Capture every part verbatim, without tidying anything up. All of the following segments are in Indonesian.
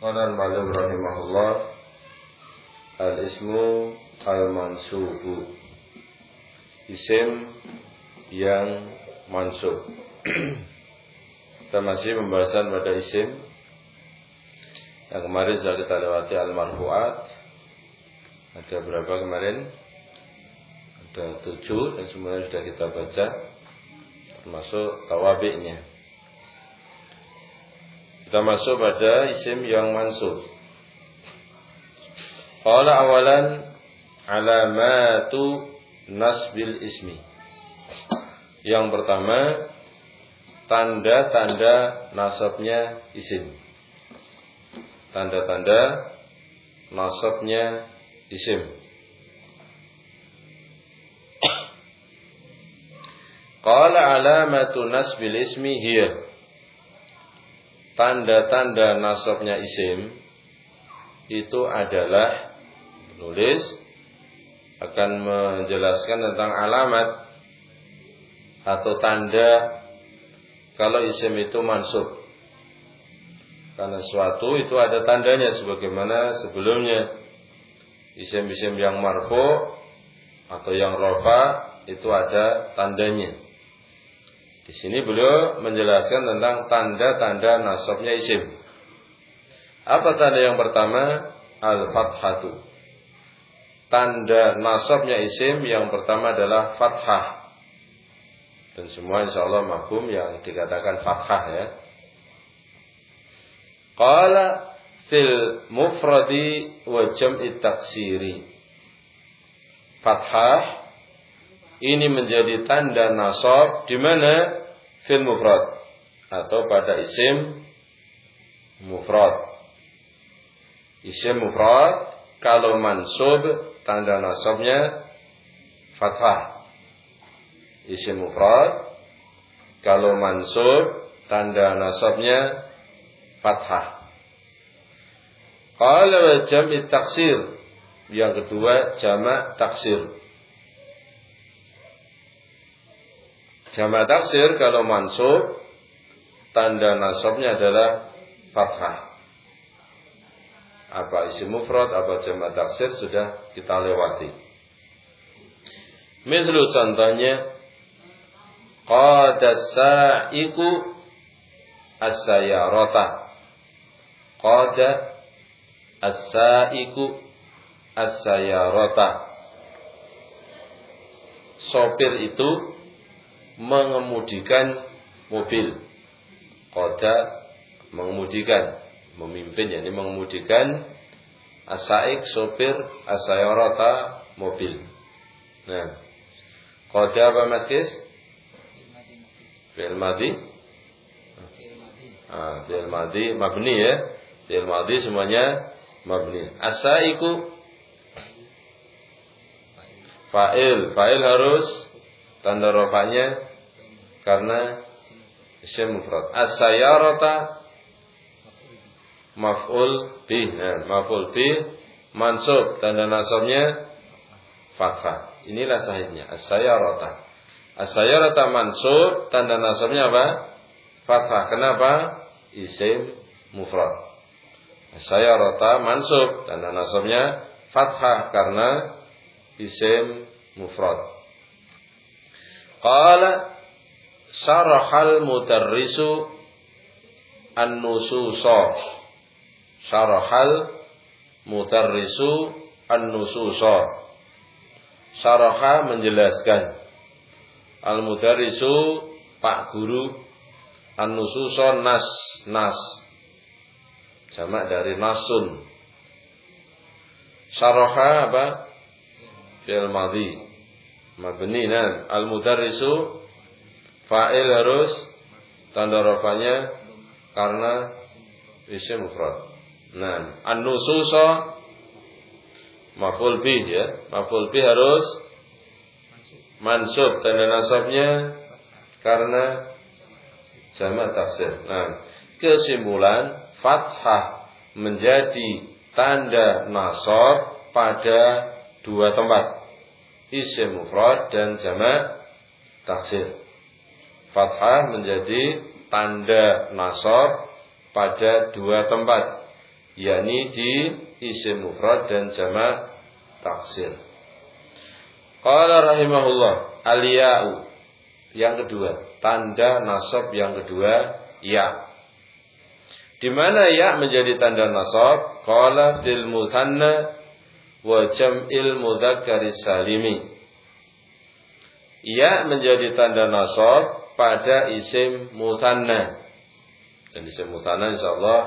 Qala al-Mu'allif rahimahullah, al-ismu al-mansubu, isim yang mansub. Kita masih pembahasan pada isim. Yang kemarin sudah kita lewati al-marfu'at. Ada berapa kemarin? Ada tujuh dan semuanya sudah kita baca, termasuk tawabi'nya. Kita masuk pada isim yang mansub. Qala awalan alamatu nasbil ismi. Yang pertama, tanda-tanda nasabnya isim. Tanda-tanda nasabnya isim. Qala alamatu nasbil ismi hiya. Tanda-tanda nasabnya isim itu adalah, penulis akan menjelaskan tentang alamat atau tanda kalau isim itu mansub. Karena suatu itu ada tandanya, sebagaimana sebelumnya isim-isim yang marfu atau yang rafa itu ada tandanya. Di sini beliau menjelaskan tentang tanda-tanda nasabnya isim. Apa tanda yang pertama? Al-fathatu. Tanda nasabnya isim yang pertama adalah fathah. Dan semua insyaallah mafhum yang dikatakan fathah ya. Qala fil mufradi wa jam'i taksiri. Fathah ini menjadi tanda nasab di mana fil mufrad atau pada isim mufrad. Isim mufrad kalau mansub tanda nasabnya fathah. Isim mufrad kalau mansub tanda nasabnya fathah. Qala wa jam'i taksir. Yang kedua jamak taksir. Jamak taksir kalau mansub tanda nasabnya adalah fathah. Apa isim mufrad, apa jamak taksir sudah kita lewati. Misal contohnya qada sa'iku as-sayyarata. Qada as-sa'iku as-sayyarata. Sopir itu mengemudikan mobil. Qada mengemudikan, memimpin, yakni mengemudikan. As-sa'iq sopir, as-sayyarata mobil. Nah, qada apa Mas Kis? Fi'il madhi. Ah, fi'il madhi mabni ya. Fi'il madhi semuanya mabni. As-sa'iqu fa'il, fa'il harus tanda rafa'nya karena isim mufrad. As-sayyarata maf'ul bih. Nah, maf'ul bih mansub, tanda nasabnya fathah. Inilah sahihnya as-sayyarata. As-sayyarata mansub, tanda nasabnya apa? Fathah. Kenapa? Isim mufrad. As-sayyarata mansub, tanda nasabnya fathah karena isim mufrad. Qala syarahal mudarrisu an-nususa. Syarahal mudarrisu an-nususa. Syaraha menjelaskan. Al-mudarrisu pak guru. An-nususa nas, nas. Jamak dari nasun. Syaraha apa? Fi'il madhi mabni. Nan al-mudarrisu fa'il harus tanda rafanya karena isim mufrad. Nah, an-nususa maf'ul bih ya. Maf'ul bih harus mansub, tanda nasabnya karena jamak taksir. Nah, kesimpulan fathah menjadi tanda nasab pada dua tempat, isim mufrad dan jamak taksir. Fathah menjadi tanda nasab pada dua tempat, yakni di isim mufrad dan jamak taksir. Qala rahimahullah, al-ya'u yang kedua, tanda nasab yang kedua ya. Di mana ya menjadi tanda nasab? Qala fil mutsanna wa jam'il mudzakkar salimi. Ya menjadi tanda nasab pada isim mutsanna. Dan isim mutsanna insyaallah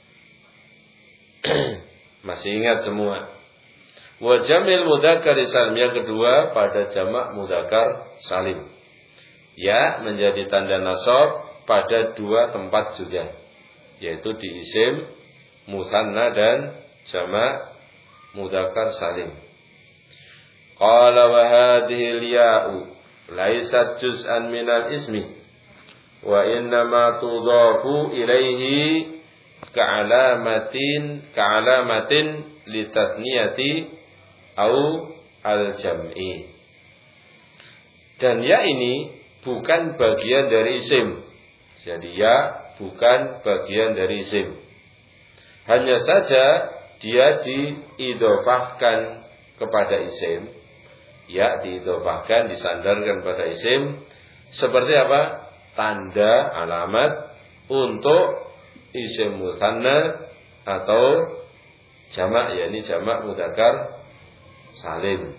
masih ingat semua. Wa jam'il mudzakkar salim yang kedua pada jamak mudzakkar salim. Ya menjadi tanda nasab pada dua tempat juga, yaitu di isim mutsanna dan jamak mudzakkar salim. Qala wa hadhihi al-ya'u laysat juz'an minal ismi wa innama tudhafu ilaihi ka'alamatin ka'alamatin litathniyati au al-jam'i. Dan ya ini bukan bagian dari isim. Jadi ya bukan bagian dari isim. Hanya saja dia diidhofahkan kepada isim. Ya diidhofahkan, disandarkan pada isim. Seperti apa? Tanda, alamat untuk isim mutsanna atau jamak, yakni jamak mudzakkar salim.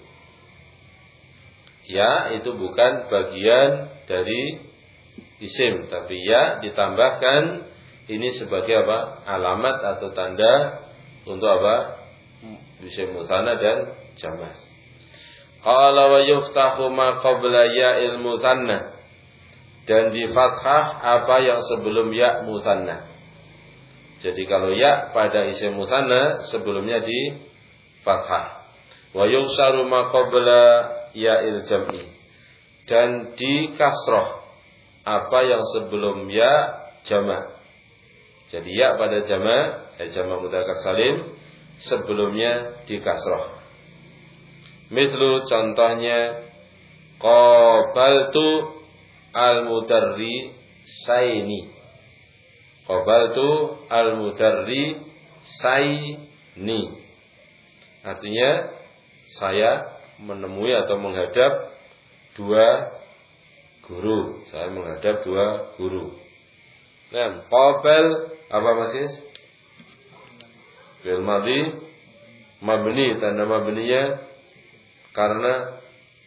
Ya itu bukan bagian dari isim, tapi ya ditambahkan ini sebagai apa? Alamat atau tanda untuk apa? Isim mutsanna dan jamak. Qala wa yuftahu ma qabla ya'il mutsanna, dan di fathah apa yang sebelum ya mutsanna. Jadi kalau ya pada isim mutsanna sebelumnya di fathah. Wa yusaru ma qabla ya'il jam'i, dan di kasroh apa yang sebelum ya jamak. Jadi ya pada jamak, ya jamak mudzakkar salim sebelumnya di kasroh. Mithlu contohnya qabaltu al-mudarri saini. Qabaltu al-mudarri saini. Artinya saya menemui atau menghadap dua guru. Saya menghadap dua guru. Nah, qabal apa Mas? Fi'il madhi mabni, tanda mabninya karena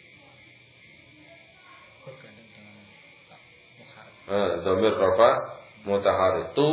ah, dhamir rafa mutaharrik tu.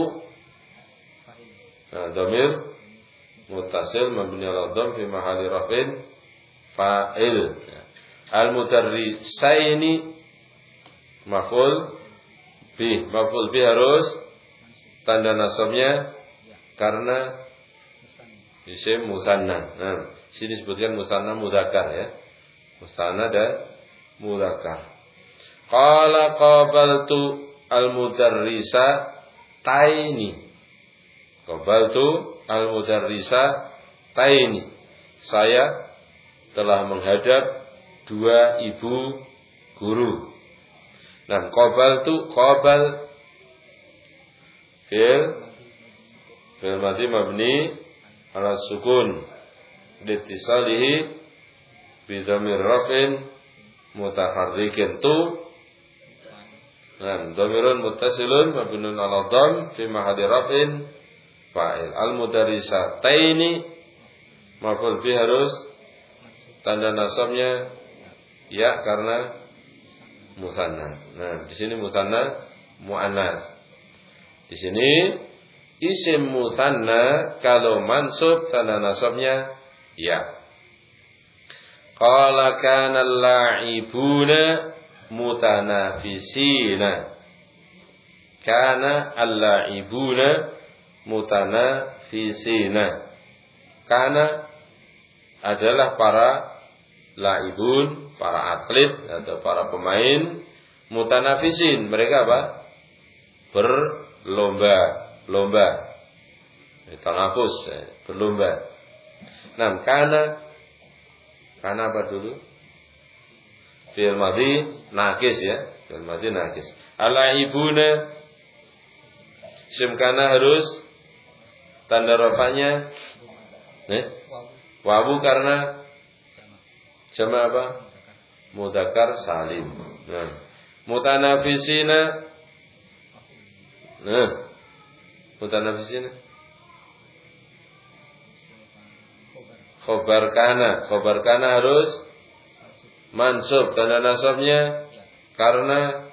Nah, dhamir muttasil mabni ala dhamm fi mahalli raf'in fa'il. Al-mudarrisaini maf'ul bi. Maf'ul bi harus tanda nasabnya karena isim mutsanna. Nah, sini disebutkan mutsanna mudzakkar ya. Mutsanna dan mudzakkar. Qala qabaltu al-mudarrisa taini. Qabaltu al-mudarrisa taini. Saya telah menghadap dua ibu guru. Nah, qabaltu qabal fi'il fi'il madhi mabni ala sukun litisalihi bi dhamir raf'in mutaharrikin tu. Nah, dhamirun muttasilun mabniun ala dhamm fi mahalli raf'in fa'il. Al-mudarrisataini maf'ul bi harus tanda nasabnya ya karena mutsanna. Nah, di sini mutsanna muannats. Di sini isim mutsanna kalau mansub tanda nasabnya ya. Qala kana al-la'ibuna mutanafisina. Kana al-la'ibuna mutanafisina. Kana adalah para laibun, para atlet atau para pemain, mutanafisin, mereka apa? Berlomba, lomba. Tanafus, berlomba. Nah, kana kana apa dulu? Fi'il madhi nakis ya, fi'il madhi nakis. Al-laibuna isim kana harus Tanda rafa'nya eh? wawu karena jamak apa? Mudzakkar salim. Nah, mutanafisina. Nah, mutanafisina. Khobar kana, khobar kana harus mansub, tanda nasabnya karena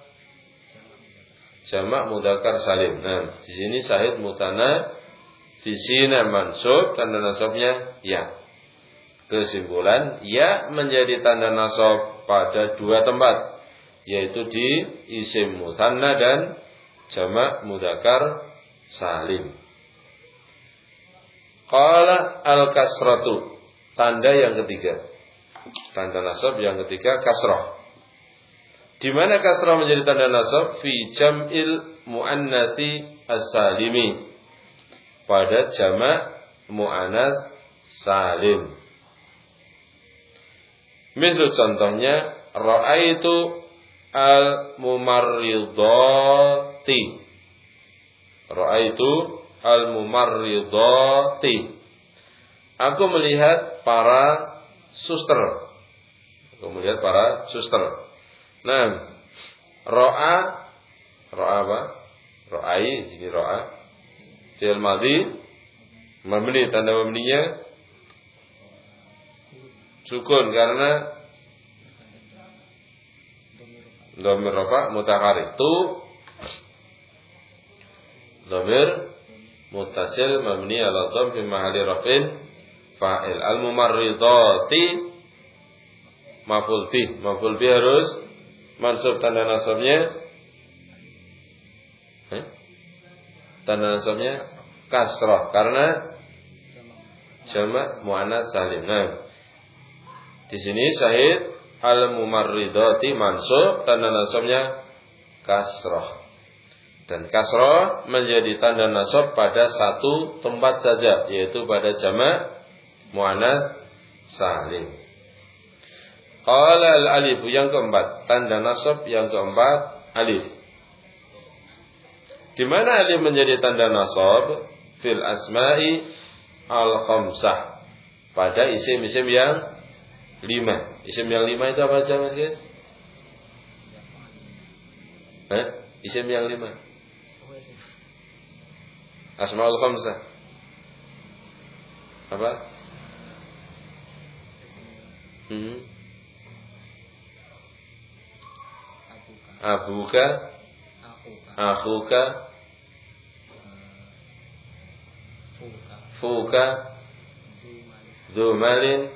jamak mudzakkar salim. Nah, di sini sahid mutanafisina mansub, tanda nasabnya ya. Kesimpulan, ya menjadi tanda nasab pada dua tempat, yaitu di isim musanna dan jamak mudzakkar salim. Qala al-kasratu, tanda yang ketiga. Tanda nasab yang ketiga kasrah. Di mana kasrah menjadi tanda nasab? Fi jam'il muannatsi as-salimi, pada jamak muannats salim. Misal contohnya, ra'aitu al-mumarridati. Ra'aitu al-mumarridati. Aku melihat para suster. Aku melihat para suster. Nah, ra'a, ra'a apa? Ra'ai, sini ra'a. Fi'il madhi, mabni, tanda mabninya sukun karena dhamir rafa mutaharrik. Tu dhamir muttasil mabni ala dhamm fi mahalli raf'in fa'il. Al-mumarridati maf'ul bih. Maf'ul bih harus mansub, tanda nasabnya eh? tanda nasabnya kasrah karena jamak muannats salim. Nah, di sini syahid al-mumarridati mansub, tanda nasabnya kasrah. Dan kasrah menjadi tanda nasab pada satu tempat saja, yaitu pada jamak muannats salim. Qala al-alif, yang keempat, tanda nasab yang keempat alif. Di mana alif menjadi tanda nasab? Fil asma'i al-khamsah, pada isim-isim yang lima. Isim yang lima itu apa aja, Mas guys? Hah? Isim yang lima. Asmaul khamsah. Apa? Hmm. Abuka, akhuka, fuka, dumalin.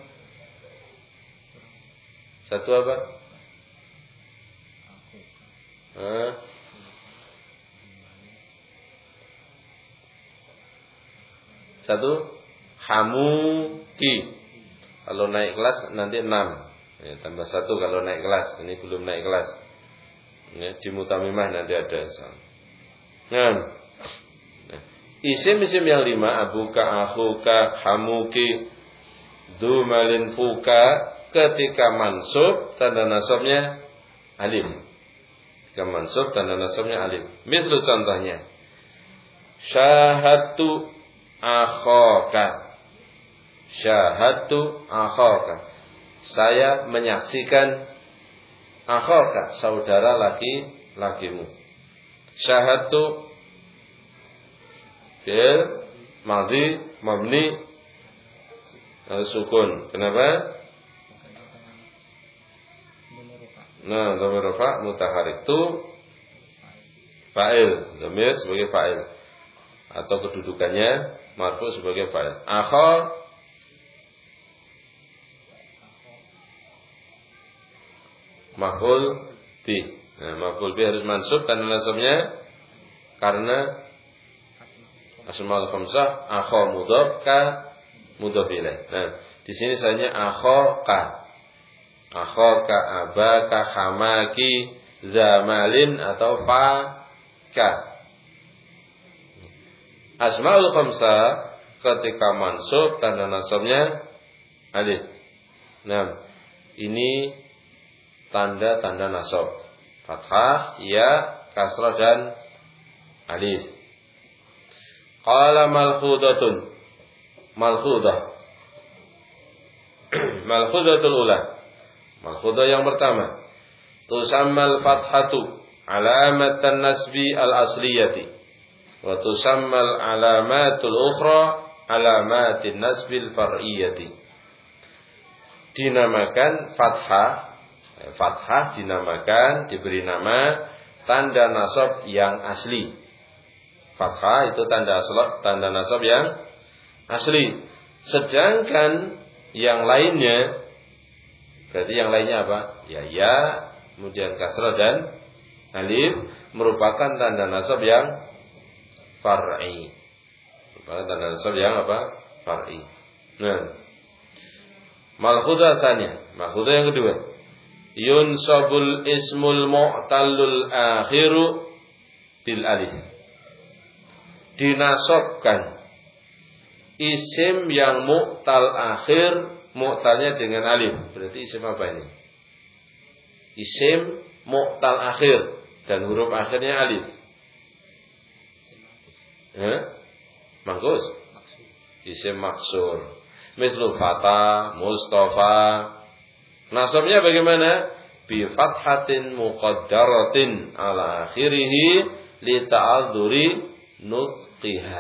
Satu apa? Hah? Satu hamuki. Kalau naik kelas nanti enam. Ya, tambah satu kalau naik kelas. Ini belum naik kelas. Ya, di mutamimah nanti ada. Nah, isim-isim yang lima, abuka, akhuka, hamuki, dumalin, fuka, ketika mansub tanda nasabnya alif. Ketika mansub tanda nasabnya alif. Misal contohnya, syahadtu akhaka. Syahadtu akhaka. Saya menyaksikan akhaka, saudara laki-lakimu. Syahadtu fi'il madhi mabni al-sukun. Kenapa? Nah, dhamir rafa mutaharrik, tu fa'il, dhamir sebagai fa'il atau kedudukannya marfu sebagai fa'il. Akha maf'ul bih. Nah, maf'ul bih harus mansub tanda nasabnya karena asmaul khamsah. Akha mudhaf, ka mudhaf ilaih. Nah, di sini saja akha ka. Akhaka, abaka, hamaki, zamalin atau faka. Asmaul khamsah ketika mansub tanda nasabnya alif. Nah, ini tanda-tanda nasab. Fathah, ya, kasrah dan alif. Qala malkhudatun. Malkhudah. Malkhudatul ula. Malkhudah yang pertama. Tusammal fathatu alamatan nasbi al-asliyati. Wa tusammal alamatul ukhra alamatin nasbil far'iyati. Dinamakan fathah. Fathah dinamakan, diberi nama tanda nasab yang asli. Fathah itu tanda asal, tanda nasab yang asli. Sedangkan yang lainnya, berarti yang lainnya apa? Ya, ya, kemudian kasrah dan alif merupakan tanda nasab yang far'i. Merupakan tanda nasab yang apa? Far'i. Nah, malkhudah tanya, malkhudah yang kedua. Yunsabul ismul mu'tallul akhiru bil alif. Dinasabkan isim yang mu'tal akhir, mu'talnya dengan alif. Berarti isim apa ini? Isim mu'tal akhir dan huruf akhirnya alif. Eh? Mangkus? Isim maksur. Mislu fata, Mustafa. Nasabnya bagaimana? Bi fathatin muqaddaratin ala akhirih li ta'adzuri nutqiha.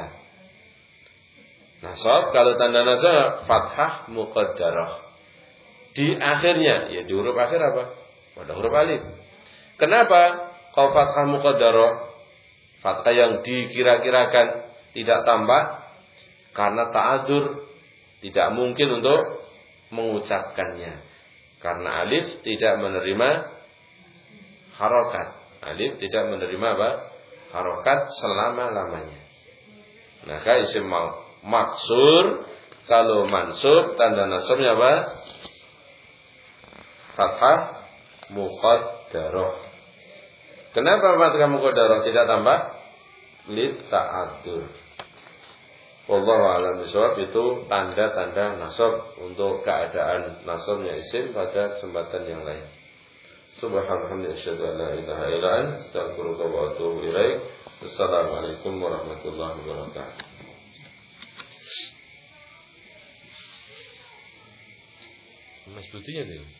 Nasab kalau tanda nasab fathah muqaddarah. Di akhirnya, ya di huruf akhir apa? Pada huruf alif. Kenapa? Kalau fathah muqaddarah, fathah yang dikira-kirakan tidak tambah karena ta'adzur, tidak mungkin untuk mengucapkannya. Karena alif tidak menerima harokat. Alif tidak menerima apa? Harokat selama-lamanya. Maka isim maksur kalau mansub tanda nasabnya apa? Fathah muqaddarah. Kenapa fathah muqaddarah tidak tambah? Lit ta'adzur. Wallahu a'lam bishawab. Itu tanda-tanda nasab untuk keadaan nasabnya isim pada kesempatan yang lain. Subhanallah, asyhadu an la ilaha illa anta, astaghfiruka wa atubu ilaik. Assalamualaikum warahmatullahi wabarakatuh. Mas Butinya nih.